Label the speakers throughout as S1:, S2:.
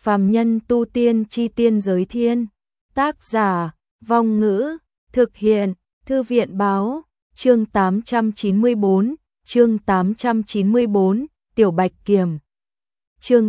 S1: Phàm nhân tu tiên chi tiên giới thiên. Tác giả, Vong Ngữ, thực hiện, Thư viện báo, chương 894, chương 894, Tiểu Bạch Kiểm. Chương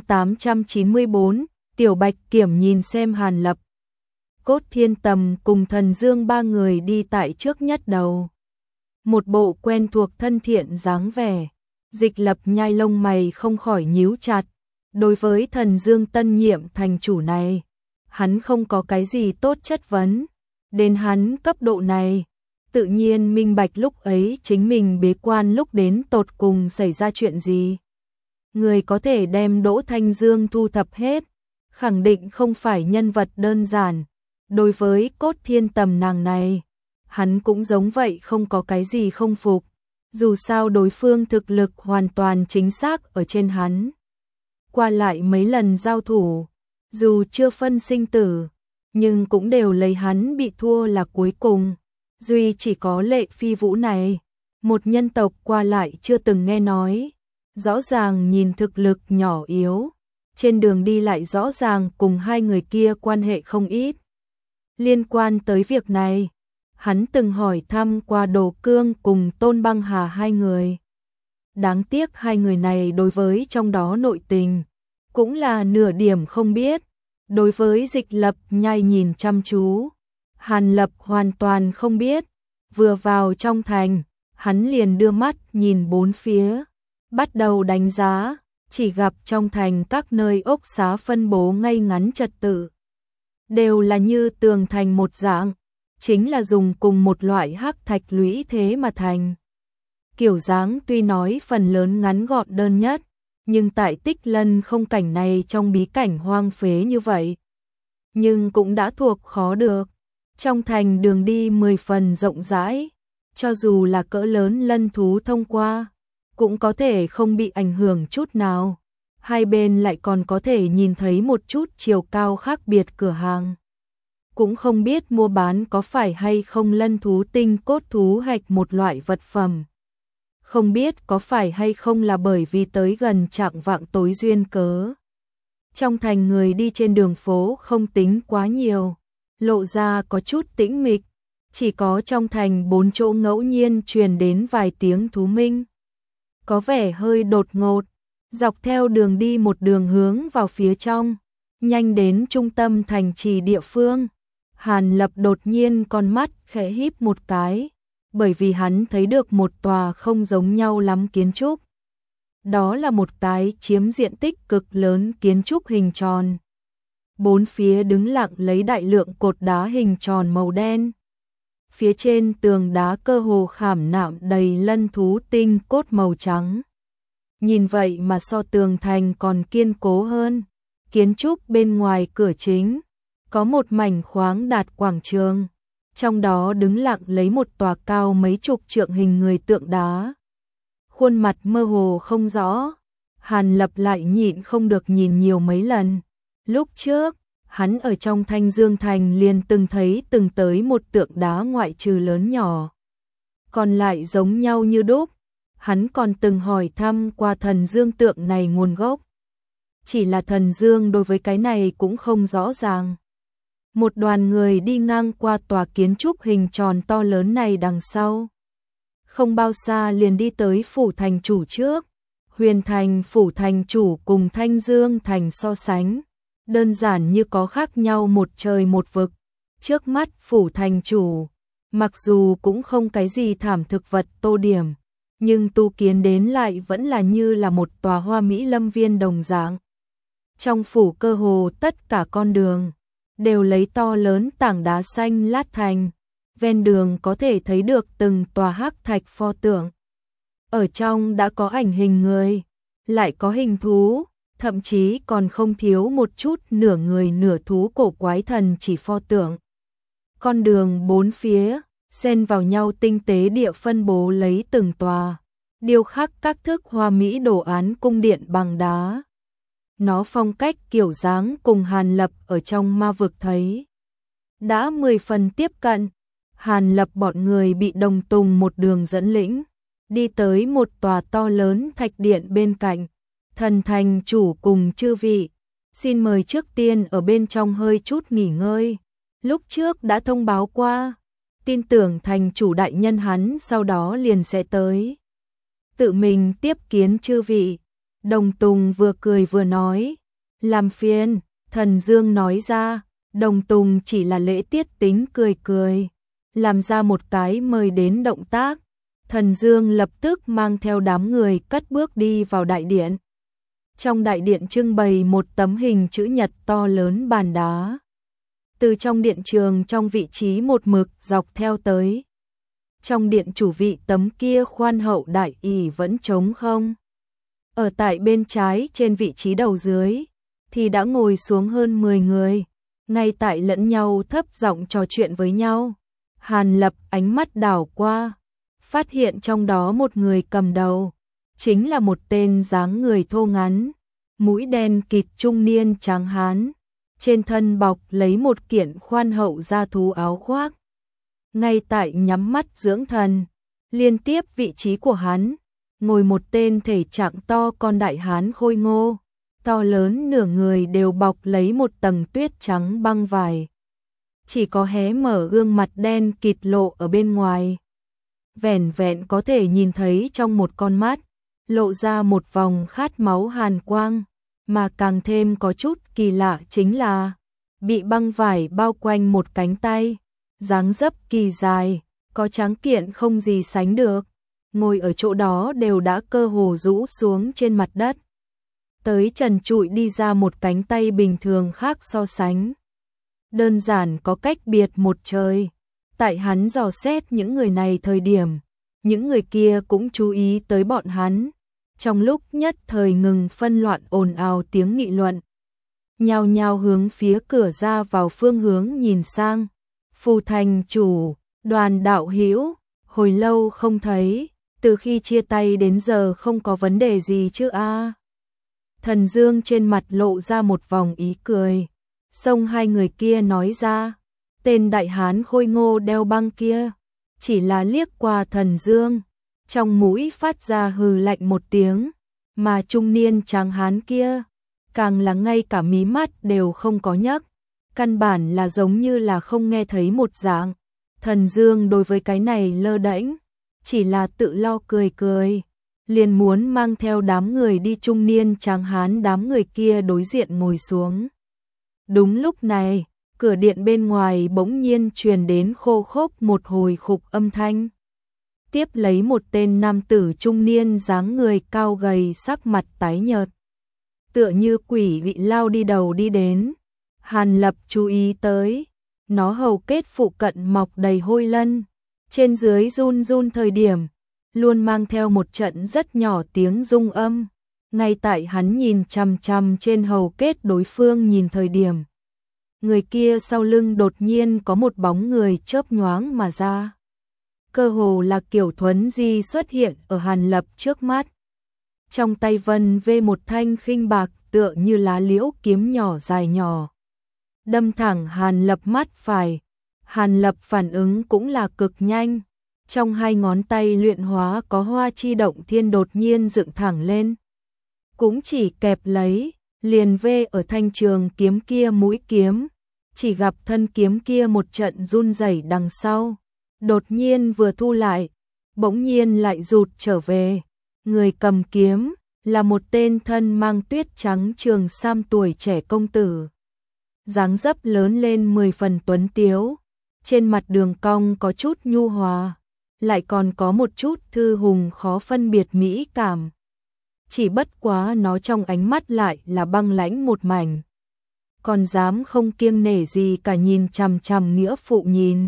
S1: 894, Tiểu Bạch Kiểm nhìn xem Hàn Lập. Cốt Thiên Tầm cùng Thần Dương ba người đi tại trước nhất đầu. Một bộ quen thuộc thân thiện dáng vẻ. Dịch Lập nhai lông mày không khỏi nhíu chặt. Đối với Thần Dương tân nhiệm thành chủ này, hắn không có cái gì tốt chất vấn. Đến hắn cấp độ này, tự nhiên minh bạch lúc ấy chính mình bế quan lúc đến tột cùng xảy ra chuyện gì. Người có thể đem Đỗ Thanh Dương thu thập hết, khẳng định không phải nhân vật đơn giản. Đối với Cốt Thiên Tầm nàng này, hắn cũng giống vậy, không có cái gì không phục. Dù sao đối phương thực lực hoàn toàn chính xác ở trên hắn. Qua lại mấy lần giao thủ, dù chưa phân sinh tử, nhưng cũng đều lấy hắn bị thua là cuối cùng. Duy chỉ có Lệ Phi Vũ này, một nhân tộc qua lại chưa từng nghe nói. Rõ ràng nhìn thực lực nhỏ yếu, trên đường đi lại rõ ràng cùng hai người kia quan hệ không ít. Liên quan tới việc này, hắn từng hỏi thăm qua Đồ Cương cùng Tôn Băng Hà hai người. Đáng tiếc hai người này đối với trong đó nội tình, cũng là nửa điểm không biết. Đối với Dịch Lập nhai nhìn chăm chú, Hàn Lập hoàn toàn không biết. Vừa vào trong thành, hắn liền đưa mắt nhìn bốn phía, bắt đầu đánh giá, chỉ gặp trong thành các nơi ốc xá phân bố ngay ngắn trật tự. Đều là như tường thành một dạng, chính là dùng cùng một loại hắc thạch lũy thế mà thành. Kiểu dáng tuy nói phần lớn ngắn gọn đơn nhất, nhưng tại Tích Lân không cảnh này trong bí cảnh hoang phế như vậy, nhưng cũng đã thuộc khó được. Trong thành đường đi 10 phần rộng rãi, cho dù là cỡ lớn lân thú thông qua, cũng có thể không bị ảnh hưởng chút nào. Hai bên lại còn có thể nhìn thấy một chút chiều cao khác biệt cửa hàng. Cũng không biết mua bán có phải hay không lân thú tinh cốt thú hạch một loại vật phẩm. Không biết có phải hay không là bởi vì tới gần chạng vạng tối duyên cớ. Trong thành người đi trên đường phố không tính quá nhiều, lộ ra có chút tĩnh mịch, chỉ có trong thành bốn chỗ ngẫu nhiên truyền đến vài tiếng thú minh. Có vẻ hơi đột ngột, dọc theo đường đi một đường hướng vào phía trong, nhanh đến trung tâm thành trì địa phương. Hàn Lập đột nhiên con mắt khẽ híp một cái, bởi vì hắn thấy được một tòa không giống nhau lắm kiến trúc. Đó là một cái chiếm diện tích cực lớn kiến trúc hình tròn. Bốn phía đứng lặng lấy đại lượng cột đá hình tròn màu đen. Phía trên tường đá cơ hồ khảm nạm đầy lân thú tinh cốt màu trắng. Nhìn vậy mà so tường thành còn kiên cố hơn. Kiến trúc bên ngoài cửa chính có một mảnh khoáng đạt quảng trường, trong đó đứng lặng lấy một tòa cao mấy chục trượng hình người tượng đá. Khuôn mặt mơ hồ không rõ, Hàn Lập lại nhịn không được nhìn nhiều mấy lần. Lúc trước, hắn ở trong Thanh Dương Thành liền từng thấy từng tới một tượng đá ngoại trừ lớn nhỏ, còn lại giống nhau như đúc. Hắn còn từng hỏi thăm qua Thần Dương tượng này nguồn gốc. Chỉ là Thần Dương đối với cái này cũng không rõ ràng. Một đoàn người đi ngang qua tòa kiến trúc hình tròn to lớn này đằng sau. Không bao xa liền đi tới phủ thành chủ trước. Huyền thành phủ thành chủ cùng Thanh Dương thành so sánh, đơn giản như có khác nhau một trời một vực. Trước mắt phủ thành chủ, mặc dù cũng không cái gì thảm thực vật tô điểm, nhưng tu kiến đến lại vẫn là như là một tòa hoa mỹ lâm viên đồng dạng. Trong phủ cơ hồ tất cả con đường đều lấy to lớn tảng đá xanh lát thành, ven đường có thể thấy được từng tòa hắc thạch pho tượng. Ở trong đã có ảnh hình người, lại có hình thú, thậm chí còn không thiếu một chút nửa người nửa thú cổ quái thần chỉ pho tượng. Con đường bốn phía xen vào nhau tinh tế địa phân bố lấy từng tòa, điêu khắc các thức hoa mỹ đồ án cung điện bằng đá. Nó phong cách kiểu dáng cùng Hàn Lập ở trong ma vực thấy đã 10 phần tiếp cận. Hàn Lập bọn người bị Đồng Tùng một đường dẫn lĩnh, đi tới một tòa to lớn thạch điện bên cạnh. Thần thành chủ cùng chư vị Xin mời trước tiên ở bên trong hơi chút nghỉ ngơi. Lúc trước đã thông báo qua, tin tưởng thành chủ đại nhân hắn sau đó liền sẽ tới. Tự mình tiếp kiến chư vị. Đồng Tùng vừa cười vừa nói. Làm phiền, Thần Dương nói ra. Đồng Tùng chỉ là lễ tiết tính cười cười. Làm ra một cái mời đến động tác. Thần Dương lập tức mang theo đám người cất bước đi vào đại điện. Trong đại điện trưng bày một tấm hình chữ nhật to lớn bàn đá. Từ trong điện trường trong vị trí một mực dọc theo tới. Trong điện chủ vị tấm kia khoan hậu đại ỷ vẫn trống không. Ở tại bên trái trên vị trí đầu dưới thì đã ngồi xuống hơn 10 người, ngay tại lẫn nhau thấp giọng trò chuyện với nhau. Hàn Lập ánh mắt đảo qua, phát hiện trong đó một người cầm đầu, chính là một tên dáng người thô ngắn, mũi đen kịt trung niên tráng hán, trên thân bọc lấy một kiện khoan hậu da thú áo khoác. Ngay tại nhắm mắt dưỡng thần, liên tiếp vị trí của hắn, ngồi một tên thể trạng to con đại hán khôi ngô, to lớn nửa người đều bọc lấy một tầng tuyết trắng băng vải. Chỉ có hé mở gương mặt đen kịt lộ ở bên ngoài. Vẻn vẹn có thể nhìn thấy trong một con mắt, lộ ra một vòng khát máu hàn quang, mà càng thêm có chút kỳ lạ chính là bị băng vải bao quanh một cánh tay, dáng dấp kỳ dài, có tráng kiện không gì sánh được, ngồi ở chỗ đó đều đã cơ hồ rũ xuống trên mặt đất. Tới trần trụi đi ra một cánh tay bình thường khác so sánh. Đơn giản có cách biệt một trời. Tại hắn dò xét những người này thời điểm, những người kia cũng chú ý tới bọn hắn. Trong lúc nhất thời ngừng phân loạn ồn ào tiếng nghị luận. Nhao nhao hướng phía cửa ra vào phương hướng nhìn sang. Phù thành chủ, Đoàn đạo hữu, hồi lâu không thấy, từ khi chia tay đến giờ không có vấn đề gì chứ a? Thần Dương trên mặt lộ ra một vòng ý cười. Xông hai người kia nói ra, tên đại hán khôi ngô đeo băng kia, chỉ là liếc qua Thần Dương, trong mũi phát ra hừ lạnh một tiếng, mà trung niên tráng hán kia, càng là ngay cả mí mắt đều không có nhấc, căn bản là giống như là không nghe thấy một dạng. Thần Dương đối với cái này lơ đễnh, chỉ là tự lo cười cười, liền muốn mang theo đám người đi. Trung niên tráng hán đám người kia đối diện ngồi xuống. Đúng lúc này, cửa điện bên ngoài bỗng nhiên truyền đến khô khốc một hồi khục âm thanh. Tiếp lấy một tên nam tử trung niên dáng người cao gầy, sắc mặt tái nhợt, tựa như quỷ bị lao đi đầu đi đến. Hàn Lập chú ý tới, nó hầu kết phụ cận mọc đầy hôi lân, trên dưới run run thời điểm, luôn mang theo một trận rất nhỏ tiếng rung âm. Ngay tại hắn nhìn chằm chằm trên hầu kết đối phương nhìn thời điểm, người kia sau lưng đột nhiên có một bóng người chớp nhoáng mà ra. Cơ hồ là kiểu thuấn di xuất hiện ở Hàn Lập trước mắt. Trong tay vân vê một thanh khinh bạc tựa như lá liễu kiếm nhỏ dài nhỏ, đâm thẳng Hàn Lập mắt phải. Hàn Lập phản ứng cũng là cực nhanh. Trong hai ngón tay luyện hóa có hoa chi động thiên đột nhiên dựng thẳng lên. Cũng chỉ kẹp lấy, liền vê ở thanh trường kiếm kia mũi kiếm. Chỉ gặp thân kiếm kia một trận run rẩy đằng sau. Đột nhiên vừa thu lại, bỗng nhiên lại rụt trở về. Người cầm kiếm là một tên thân mang tuyết trắng trường sam tuổi trẻ công tử. Dáng dấp lớn lên 10 phần tuấn tiếu. Trên mặt đường cong có chút nhu hòa, lại còn có một chút thư hùng khó phân biệt mỹ cảm. Chỉ bất quá nó trong ánh mắt lại là băng lãnh một mảnh. Còn dám không kiêng nể gì cả nhìn chằm chằm nghĩa phụ nhìn.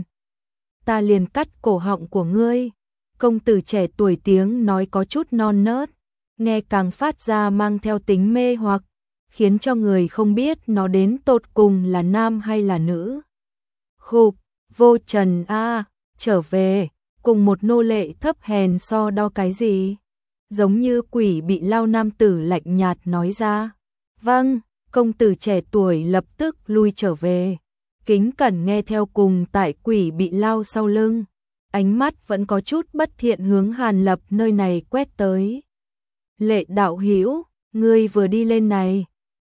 S1: Ta liền cắt cổ họng của ngươi. Công tử trẻ tuổi tiếng nói có chút non nớt, nghe càng phát ra mang theo tính mê hoặc, khiến cho người không biết nó đến tột cùng là nam hay là nữ. Khục, Vô Trần a, trở về, cùng một nô lệ thấp hèn so đo cái gì? Giống như quỷ bị lao nam tử lạnh nhạt nói ra. Vâng, công tử trẻ tuổi lập tức lui trở về, kính cẩn nghe theo cùng tại quỷ bị lao sau lưng. Ánh mắt vẫn có chút bất thiện hướng Hàn Lập nơi này quét tới. Lệ đạo hữu, ngươi vừa đi lên này,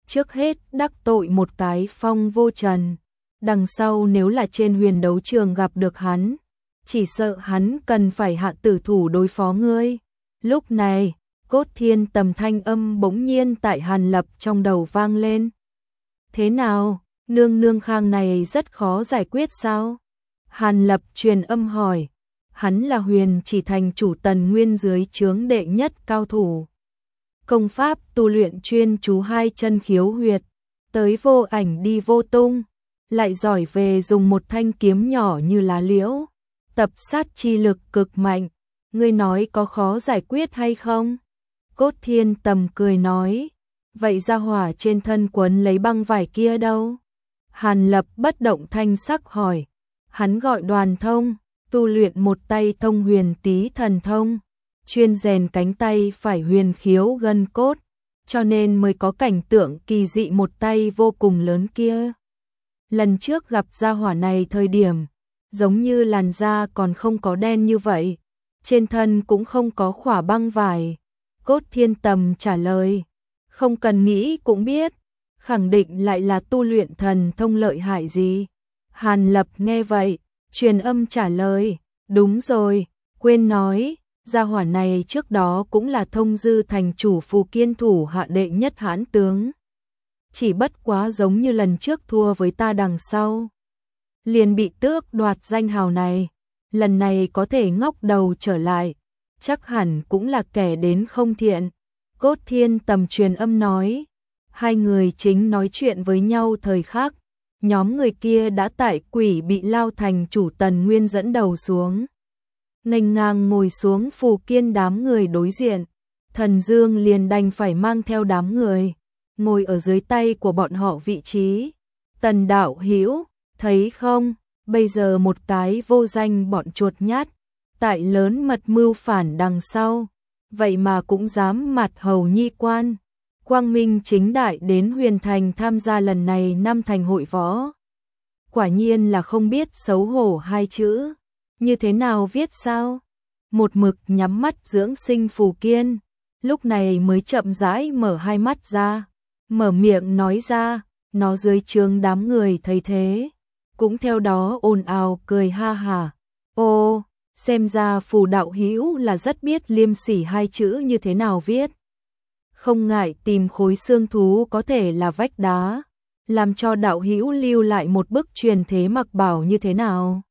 S1: trước hết đắc tội một cái Phong Vô Trần, đằng sau nếu là trên huyền đấu trường gặp được hắn, chỉ sợ hắn cần phải hạ tử thủ đối phó ngươi. Lúc này, Cốt Thiên Tầm thanh âm bỗng nhiên tại Hàn Lập trong đầu vang lên. Thế nào, nương nương khang này rất khó giải quyết sao? Hàn Lập truyền âm hỏi. Hắn là Huyền Chỉ Thành chủ Tần Nguyên dưới trướng đệ nhất cao thủ. Công pháp tu luyện chuyên chú hai chân khiếu huyệt, tới vô ảnh đi vô tung, lại giỏi về dùng một thanh kiếm nhỏ như lá liễu, tập sát chi lực cực mạnh. Ngươi nói có khó giải quyết hay không? Cốt Thiên Tầm cười nói. Vậy gia hỏa trên thân quấn lấy băng vải kia đâu? Hàn Lập bất động thanh sắc hỏi. Hắn gọi Đoàn Thông, tu luyện một tay thông huyền tí thần thông, chuyên rèn cánh tay phải huyền khiếu gân cốt, cho nên mới có cảnh tượng kỳ dị một tay vô cùng lớn kia. Lần trước gặp gia hỏa này thời điểm, giống như làn da còn không có đen như vậy, trên thân cũng không có khỏa băng vải. Cốt Thiên Tầm trả lời, không cần nghĩ cũng biết, khẳng định lại là tu luyện thần thông lợi hại gì. Hàn Lập nghe vậy, truyền âm trả lời, đúng rồi, quên nói, gia hỏa này trước đó cũng là Thông Dư thành chủ Phù Kiên thủ hạ đệ nhất hãn tướng. Chỉ bất quá giống như lần trước thua với ta đằng sau, liền bị tước đoạt danh hào này, lần này có thể ngóc đầu trở lại, chắc hẳn cũng là kẻ đến không thiện. Cốt Thiên Tầm truyền âm nói, hai người chính nói chuyện với nhau thời khắc, nhóm người kia đã tại Quỷ Bị Lao thành chủ Tần Nguyên dẫn đầu xuống. Nghênh ngang ngồi xuống Phù Kiên đám người đối diện, Thần Dương liền đành phải mang theo đám người, ngồi ở dưới tay của bọn họ vị trí. Tần đạo hữu, thấy không, bây giờ một cái vô danh bọn chuột nhát, tại lớn mật mưu phản đằng sau, vậy mà cũng dám mặt hầu nhi quan, quang minh chính đại đến Huyền Thành tham gia lần này năm thành hội võ. Quả nhiên là không biết xấu hổ hai chữ, như thế nào viết sao? Một mực nhắm mắt dưỡng sinh Phù Kiên, lúc này mới chậm rãi mở hai mắt ra, mở miệng nói ra, nó dưới trướng đám người thấy thế, cũng theo đó ồn ào cười ha hả. Ô, xem ra Phù đạo hữu là rất biết liêm sỉ hai chữ như thế nào viết. Không ngại tìm khối xương thú có thể là vách đá, làm cho đạo hữu lưu lại một bức truyền thế mặc bảo như thế nào.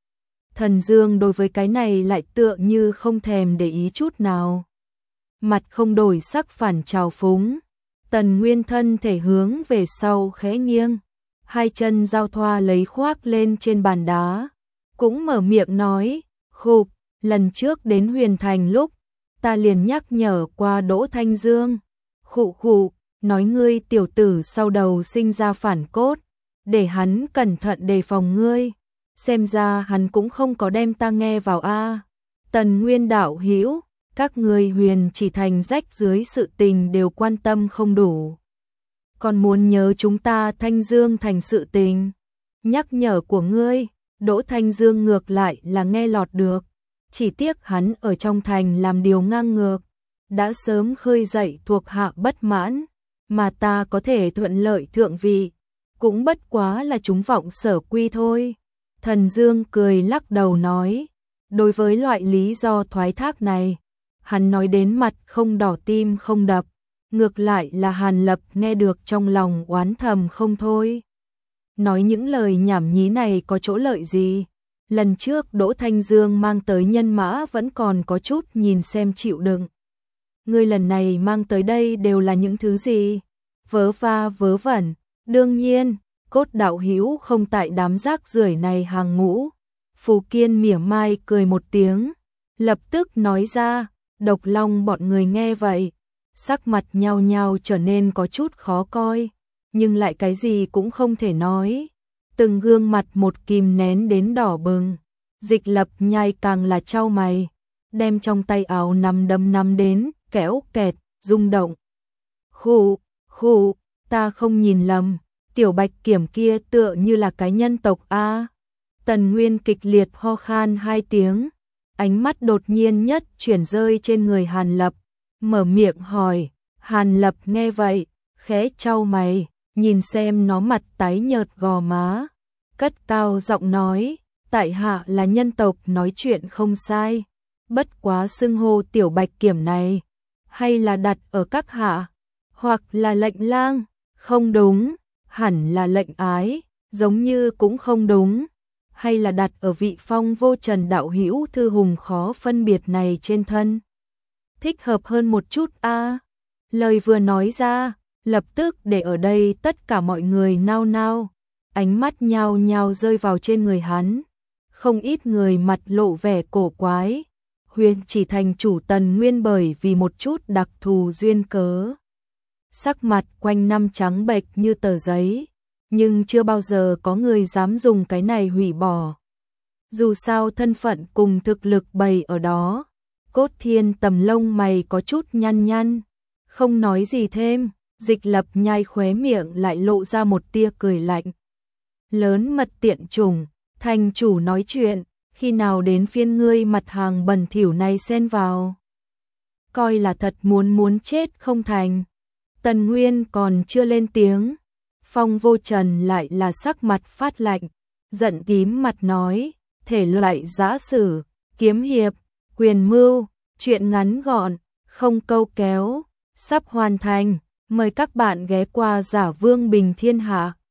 S1: Thần Dương đối với cái này lại tựa như không thèm để ý chút nào. Mặt không đổi sắc phản trào phúng. Tần Nguyên thân thể hướng về sau khẽ nghiêng, hai chân giao thoa lấy khoác lên trên bàn đá, cũng mở miệng nói, khục, lần trước đến Huyền Thành lúc, ta liền nhắc nhở qua Đỗ Thanh Dương, khụ khụ, nói ngươi tiểu tử sau đầu sinh ra phản cốt, để hắn cẩn thận đề phòng ngươi, xem ra hắn cũng không có đem ta nghe vào a. Tần Nguyên đạo hữu, các ngươi Huyền Chỉ Thành rách dưới sự tình đều quan tâm không đủ, còn muốn nhớ chúng ta Thanh Dương thành sự tình. Nhắc nhở của ngươi, Đỗ Thanh Dương ngược lại là nghe lọt được, chỉ tiếc hắn ở trong thành làm điều ngang ngược, đã sớm khơi dậy thuộc hạ bất mãn, mà ta có thể thuận lợi thượng vị, cũng bất quá là chúng vọng sở quy thôi. Thần Dương cười lắc đầu nói, đối với loại lý do thoái thác này, hắn nói đến mặt không đỏ tim không đập, ngược lại là Hàn Lập nghe được trong lòng oán thầm không thôi. Nói những lời nhảm nhí này có chỗ lợi gì? Lần trước Đỗ Thanh Dương mang tới nhân mã vẫn còn có chút nhìn xem chịu đựng. Ngươi lần này mang tới đây đều là những thứ gì? Vớ va vớ vẩn, đương nhiên, Cốt đạo hữu không tại đám rác rưởi này hàng ngũ. Phù Kiên mỉa mai cười một tiếng, lập tức nói ra. Độc Long bọn người nghe vậy, sắc mặt nhao nhao trở nên có chút khó coi, nhưng lại cái gì cũng không thể nói. Từng gương mặt một kìm nén đến đỏ bừng, Dịch Lập nhai càng là chau mày, đem trong tay áo nắm đến, kéo kẹt, rung động. Khụ, ta không nhìn lầm, tiểu Bạch Kiểm kia tựa như là cái nhân tộc a. Tần Nguyên kịch liệt ho khan hai tiếng, ánh mắt đột nhiên nhất chuyển rơi trên người Hàn Lập, mở miệng hỏi. Hàn Lập nghe vậy, khẽ chau mày, nhìn xem nó mặt tái nhợt gò má, cất cao giọng nói, tại hạ là nhân tộc nói chuyện không sai, bất quá xưng hô tiểu bạch kiểm này, hay là đặt ở các hạ, hoặc là lệnh lang, không đúng, hẳn là lệnh ái, giống như cũng không đúng, hay là đặt ở vị Phong vô trần đạo hữu thư hùng khó phân biệt này trên thân. Thích hợp hơn một chút a. Lời vừa nói ra, lập tức để ở đây tất cả mọi người nao nao, ánh mắt nhao nhao rơi vào trên người hắn. Không ít người mặt lộ vẻ cổ quái, huyền chỉ thành chủ Tần Nguyên bởi vì một chút đặc thù duyên cớ. Sắc mặt quanh năm trắng bệch như tờ giấy, nhưng chưa bao giờ có người dám dùng cái này hủy bỏ. Dù sao thân phận cùng thực lực bày ở đó, Cốt Thiên tầm lông mày có chút nhăn nhăn, không nói gì thêm, Dịch Lập nhai khóe miệng lại lộ ra một tia cười lạnh. Lớn mật tiện chủng, thành chủ nói chuyện, khi nào đến phiên ngươi mặt hàng bẩn thỉu này xen vào. Coi là thật muốn chết không thành. Tần Nguyên còn chưa lên tiếng, Phong Vô Trần lại là sắc mặt phát lạnh, giận tím mặt nói, thể loại giã sử, kiếm hiệp, quyền mưu, chuyện ngắn gọn, không câu kéo, sắp hoàn thành, mời các bạn ghé qua Giả Vương Bình Thiên Hạ.